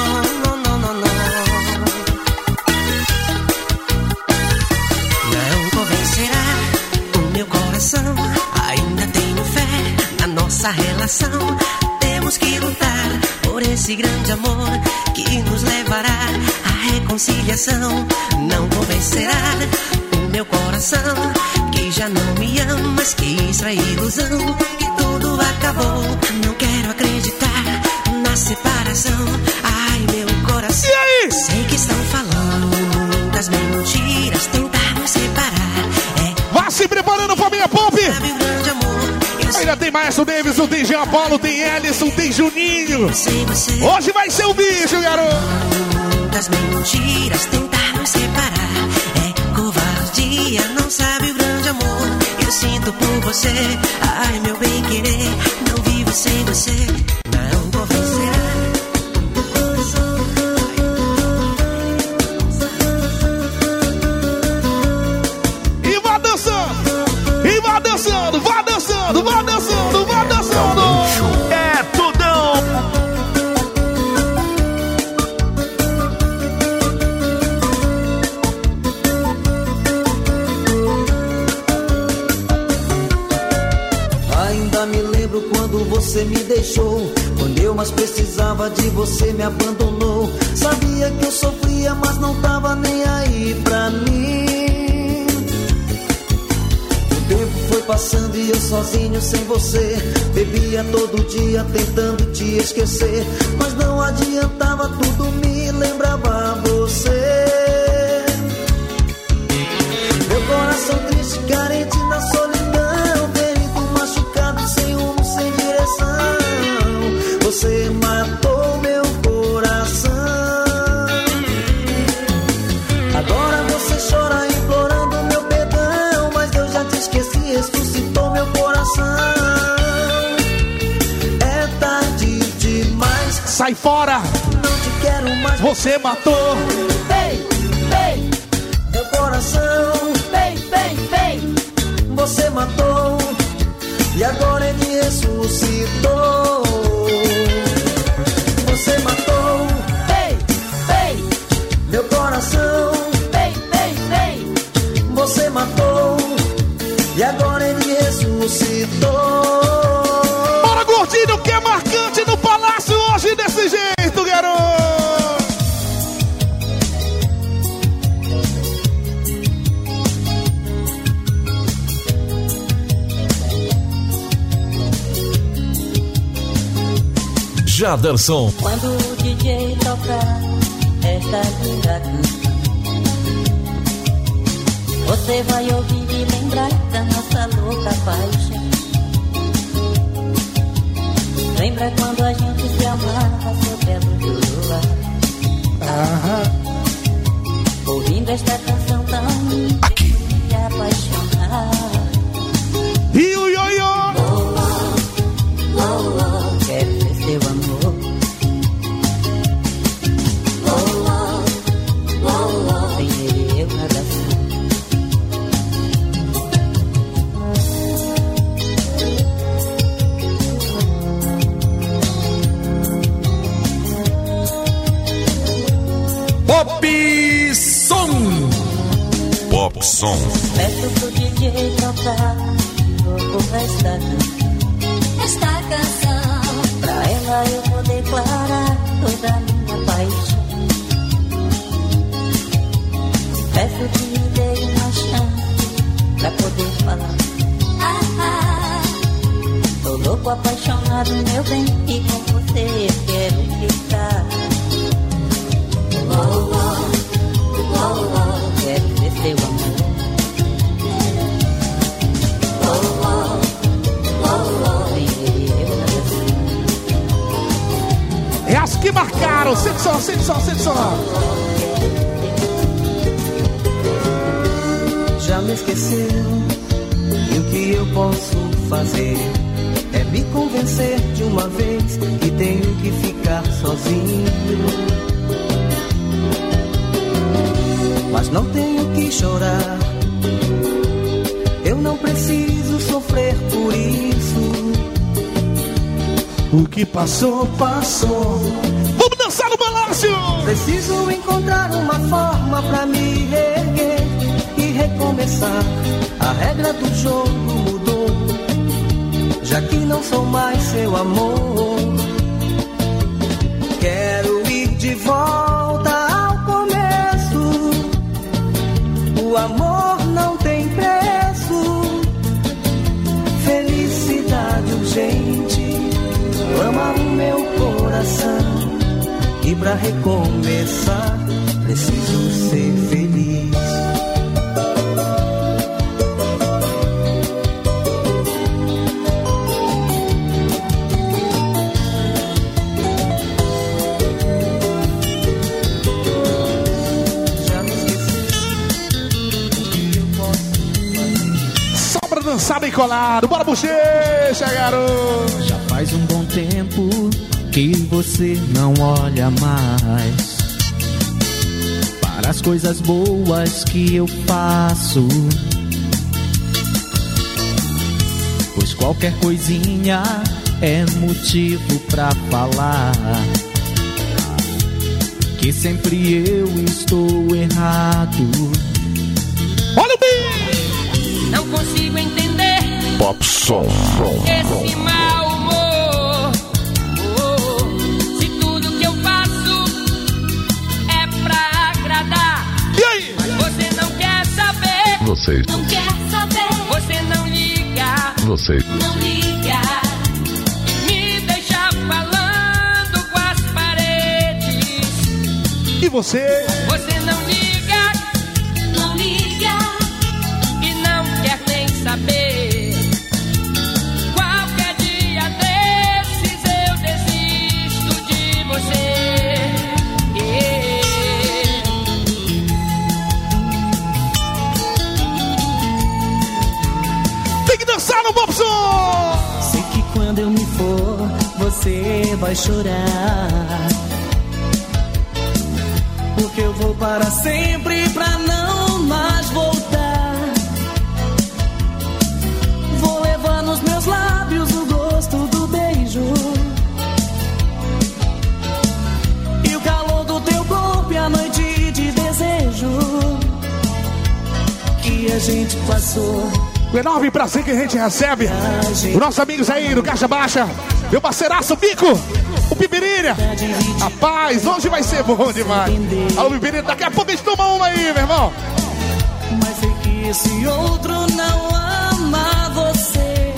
Não relação. Temos que lutar por esse grande amor que nos levará à reconciliação. Não convencerá o meu coração que já não me ama, mas que isso é ilusão, que tudo acabou. Não quero acreditar na separação. Ai, meu coração. E aí? Sei que estão falando muitas mentiras, tentar nos separar. Vá se preparando, família Pop. Ainda tem Maestro Davidson, tem Jean Paulo, tem Ellison, tem Juninho. Hoje vai ser o bicho, garoto. Muitas mentiras, tentar nos separar. É covardia, não sabe o grande amor eu sinto por você. Ai, meu bem querer, não vivo sem você. Não convencerá. E vá dançando, e vá dançando, vá dançando, vá dançando, vá dançando. É tudão. Ainda me lembro quando você me deixou, quando eu mais precisava de você, me abandonou. Sabia que eu sofria, mas não tava nem aí pra mim. O tempo foi passando e eu sozinho sem você, bebia todo dia tentando te esquecer, mas não adiantava, tudo me lembrava você. Meu coração triste, carente na solidão, ferido, machucado, sem rumo, sem direção. Você matou meu coração. Agora você chora implorando meu perdão, mas eu já te esqueci, ressuscitou meu coração. É tarde demais. Sai fora. Não te quero mais. Você matou. Vem, vem. Meu coração. Vem, vem, vem. Você matou. E agora ele ressuscitou. Você matou. Vem, vem. Meu coração. Vem, vem, vem. Você matou. E agora ele ressuscitou. Bora, gordinho, que é marcante no palácio hoje desse jeito, garoto. Jaderson. Quando o DJ tocar esta linda canção, você vai ouvir e lembrar da nossa louca paixão. Lembra quando a gente se amava sob belo de luar. Ouvindo esta canção tão linda, aqui me apaixonar. E o ioiô. Oh, oh, oh, quero ser seu amor. Oh, oh, oh, oh, sem ele eu nada sou. Pop Som. Peço pro DJ tocar esta canção. Pra ela eu vou declarar toda a minha paixão. Peço que me dê uma chance pra poder falar. Tô louco, apaixonado, meu bem, e com você eu quero ficar. Oh, oh, oh, oh, quero ser seu amor. Oh, oh, oh, oh, eu É as que marcaram. Sente só, sente só, sente só. Já me esqueceu, e o que eu posso fazer é me convencer de uma vez que tenho que ficar sozinho. Mas não tenho que chorar, eu não preciso sofrer por isso. O que passou, passou. Vamos dançar no balanço! Preciso encontrar uma forma pra me erguer e recomeçar. A regra do jogo mudou. já que não sou mais seu amor. Quero ir de volta ao começo. O amor não tem preço. Felicidade urgente ama o meu coração. E pra recomeçar preciso ser feliz. Só pra dançar bem colado. Bora, bochecha, garoto. Já faz um bom tempo que você não olha mais para as coisas boas que eu faço, pois qualquer coisinha é motivo pra falar que sempre eu estou errado. Olha o bicho! Não consigo entender Popson. esse mau humor. Se tudo que eu faço é pra agradar. E aí? Mas você não quer saber. Você. Não quer saber. Você não liga. Você. Não liga. Me deixa falando com as paredes. E você? Você não liga. Não liga. E não quer nem saber. Qualquer dia desses eu desisto de você. Tem que dançar no Popson! Sei que quando eu me for, você vai chorar. Porque eu vou para sempre pra não mais voltar. Vou levar nos meus lábios o gosto do beijo e o calor do teu corpo e a noite de desejo que a gente passou. O enorme prazer que a gente recebe. Os nossos amigos aí do Caixa Baixa. Meu parceiraço, Bico. O Pipirinha. Rapaz, hoje vai ser bom demais. Alô, Pipirinha, daqui a pouco a gente toma uma aí, meu irmão. Mas sei que esse outro não ama você,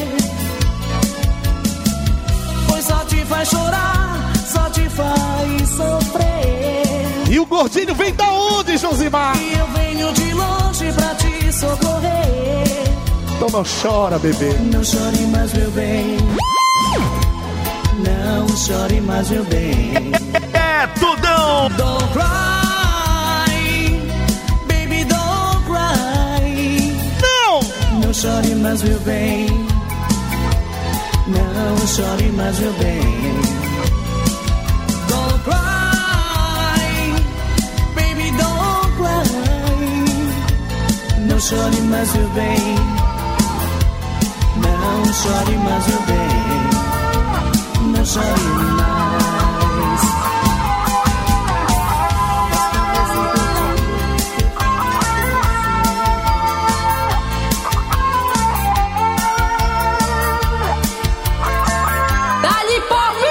pois só te faz chorar, só te faz sofrer. E o gordinho vem da onde, Josimar? E eu venho de longe pra te socorrer. Então não chora, bebê. Não chore mais, meu bem. Não chore mais, meu bem. É tudão! Don't cry, baby, don't cry. Não! Não chore mais, meu bem. Não chore mais, meu bem. Don't cry, baby, don't cry. Não chore mais, meu bem. Não chore mais, meu bem. Não chore mais. Dá-lhe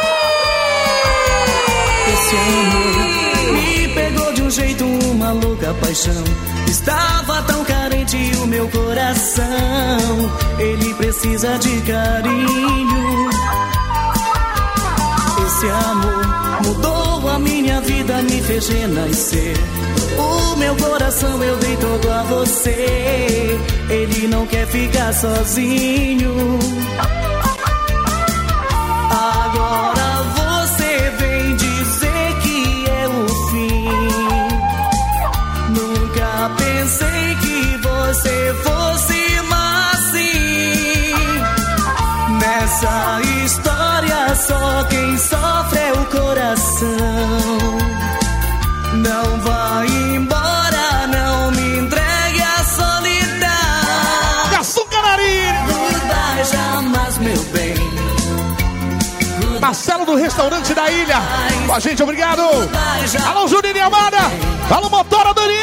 Esse amor me pegou de um jeito, uma louca paixão. Estava tão carente o meu coração. Ele precisa de carinho. Esse amor mudou a minha vida, me fez renascer. O meu coração eu dei todo a você. Ele não quer ficar sozinho. Agora você vem dizer que é o fim. Nunca pensei que você fosse assim. Nessa história só quem sofre é o coração. Não vai embora, não me entregue a solidão. Açucararinha! Goodbye jamais, meu bem. Marcelo do Restaurante da Ilha. Com a gente, obrigado. Alô, Juninho Amada. Alô, Motora Daniel.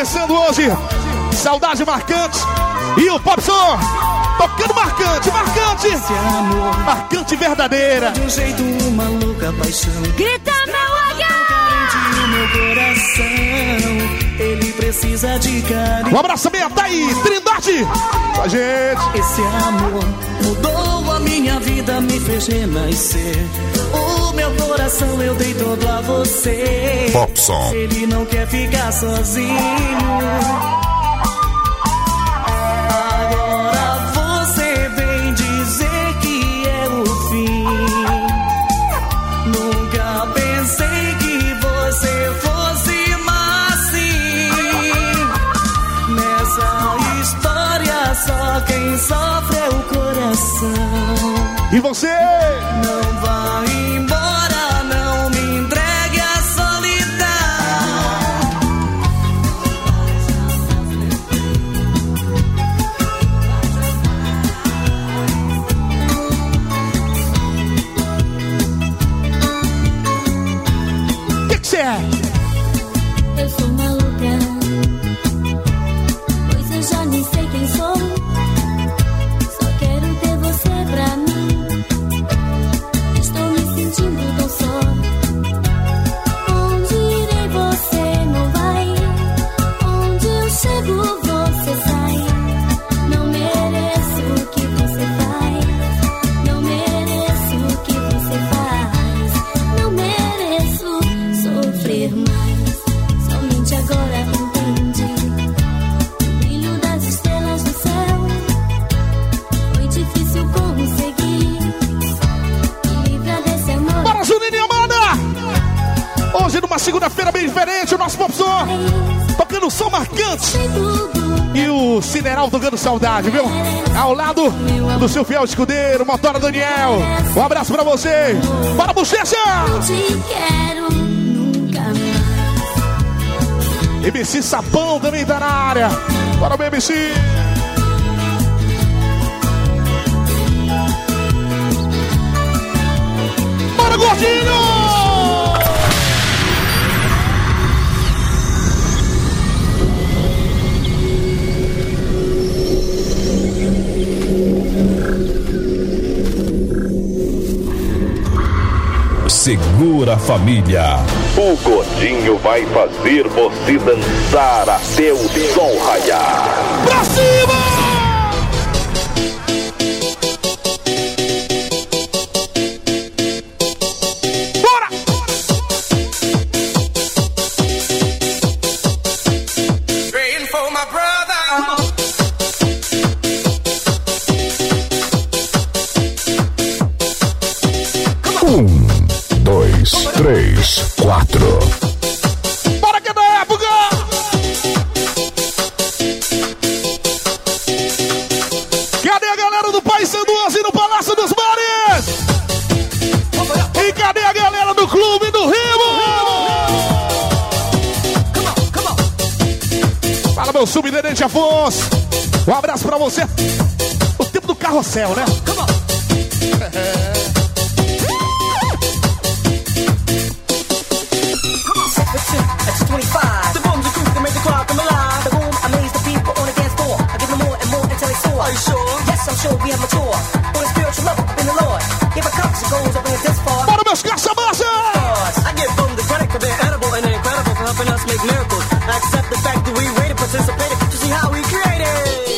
começando hoje. Saudade marcante. E o Popson tocando marcante, marcante. Marcante verdadeira. De um jeito maluca paixão. Grita, meu O meu coração, ele precisa de carinho. Um abraço também, tá aí, Trindade com a gente. Esse amor mudou a minha vida, me fez renascer. O meu coração eu dei todo a você. Popson. Ele não quer ficar sozinho. Agora você vem dizer que é o fim. Nunca pensei que você fosse assim. Nessa história só quem sofre é o coração. E você? Não vá embora, não me entregue à solidão. O que você é? Eu sou maluca, pois eu já nem sei quem sou. Só quero ter você pra mim. Estou me sentindo tão só. Onde irei você não vai. Onde eu chego você sai. Não mereço o que você faz. Não mereço o que você faz. Não mereço sofrer mais. Somente agora entendi o brilho das estrelas do céu. Foi difícil conseguir me livrar desse amor. Bora, Juninho e Amanda! Hoje, numa segunda-feira bem diferente, o nosso Popson tocando som marcante. E o Cineral tocando saudade, viu? Ao lado do seu fiel escudeiro, Motora Daniel. Um abraço pra você. Bora, Bochecha! Te quero nunca mais. MC Sapão também tá na área. Bora, MC! Bora, Gordinho! Segura a família. O Gordinho vai fazer você dançar até o sol raiar. Pra cima! Bora! Praying for my brother. 1, 2, 3, 4. Bora que é da época! Cadê a galera do Pai Sanduas e no Palácio dos Bares? E cadê a galera do Clube do Remo? Fala, meu subtenente Afonso. Um abraço pra você. O tempo do carrossel, né? That's 25. The boom's a crew that made the crowd come alive. The boom amazed the people on the dance floor. I give them more and more until they soar. Are you sure? Yes, I'm sure we have mature. On a spiritual level in the Lord. If a compass goes up in this far. Bora, meus caça-massa! I give them the credit for being edible and incredible for helping us make miracles. I accept the fact that we rated, participated to see how we created.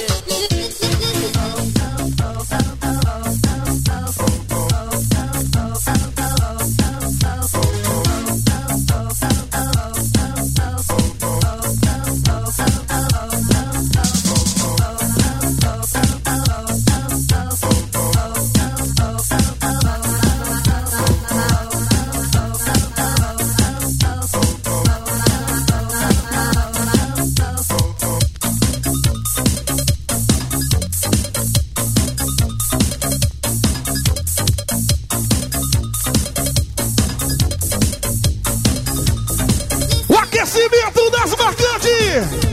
O aquecimento das marcantes!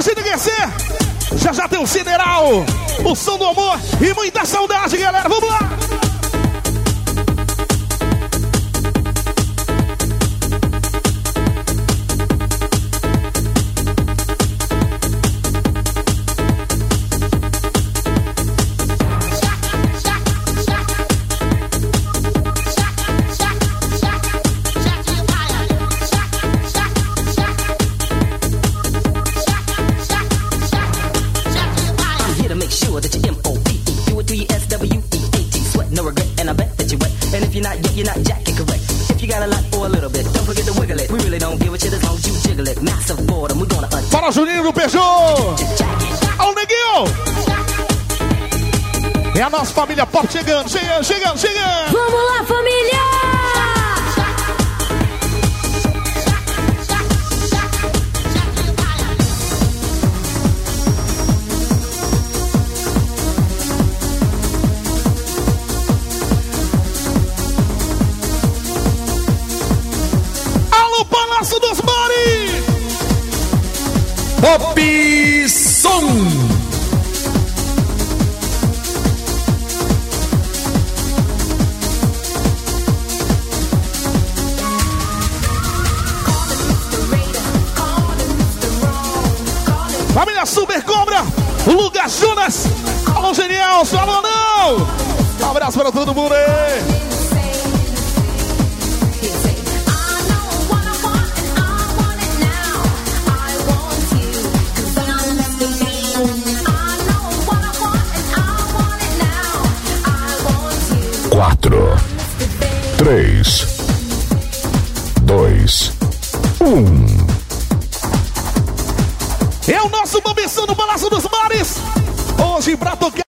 pode enriquecer. Já já tem o Sideral, o som do amor e muita saudade, galera. Vamos lá! You're not jacking correct. If you got a lot or a little bit, don't forget to wiggle it. We really don't give a shit as long as you jiggle it. Massive boredom, we're gonna attack. Fala, Juninho do Peugeot! Ó, o Neguinho! É a nossa família pop chegando. Vamos lá, família! Palácio dos Bares! Pop Som! Família Super Cobra, o Lucas Jonas, alô Genial, alô não! Um abraço para todo mundo aí! Quatro, 3, 2, 1. É o nosso Bambição no Palácio dos Mares. Hoje pra tocar